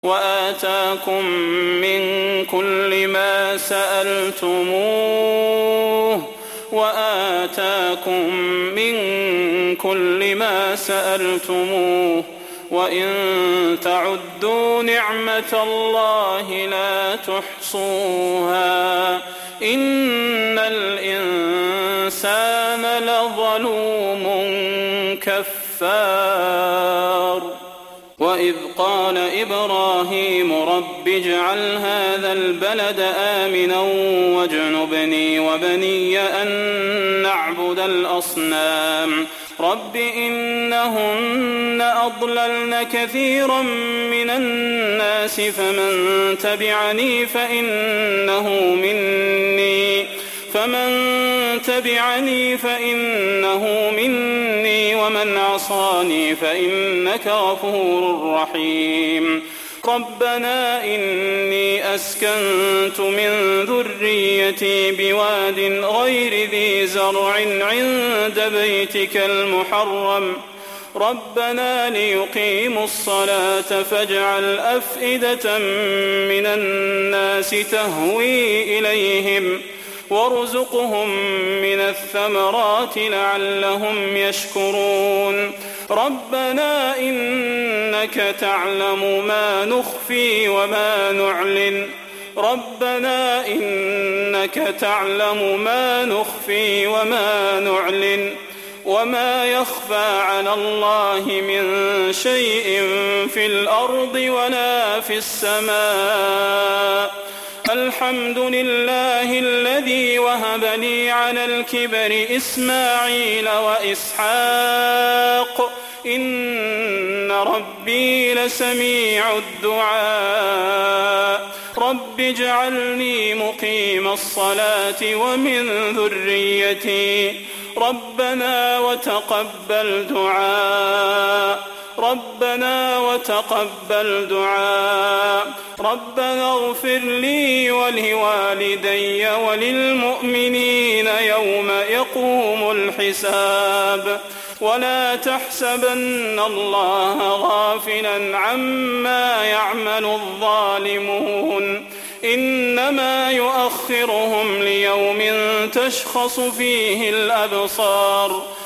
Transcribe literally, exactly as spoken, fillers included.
وآتاكم من كل ما سألتموه وآتاكم من كل ما سألتموه وإن تعدوا نعمة الله لا تحصوها إن الإنسان لظلوم كفار. وإذ قال إبراهيم رب اجعل هذا البلد آمنا واجنبني وبني أن نعبد الأصنام رب إنهن أضللن كثيرا من الناس فمن تبعني فإنه مني فمن تبعني فإنه مني ومن عصاني فإنك غفور رحيم. ربنا إني أسكنت من ذريتي بواد غير ذي زرع عند بيتك المحرم ربنا ليقيموا الصلاة فاجعل أفئدة من الناس تهوي إليهم وارزقهم من الثمرات لعلهم يشكرون. ربنا إنك تعلم ما نخفي وما نعلن ربنا إنك تعلم ما نخفي وما نعلن وما يخفى على الله من شيء في الأرض ولا في السماء. الحمد لله الذي وهب لي على الكبر إسماعيل وإسحاق إن ربي لسميع الدعاء. رب اجعلني مقيم الصلاة ومن ذريتي ربنا وتقبل دعاء ربنا وتقبل دعاء. ربنا اغفر لي ولوالدي وللمؤمنين يوم يقوم الحساب. ولا تحسبن الله غافلا عما يعمل الظالمون إنما يؤخرهم ليوم تشخص فيه الأبصار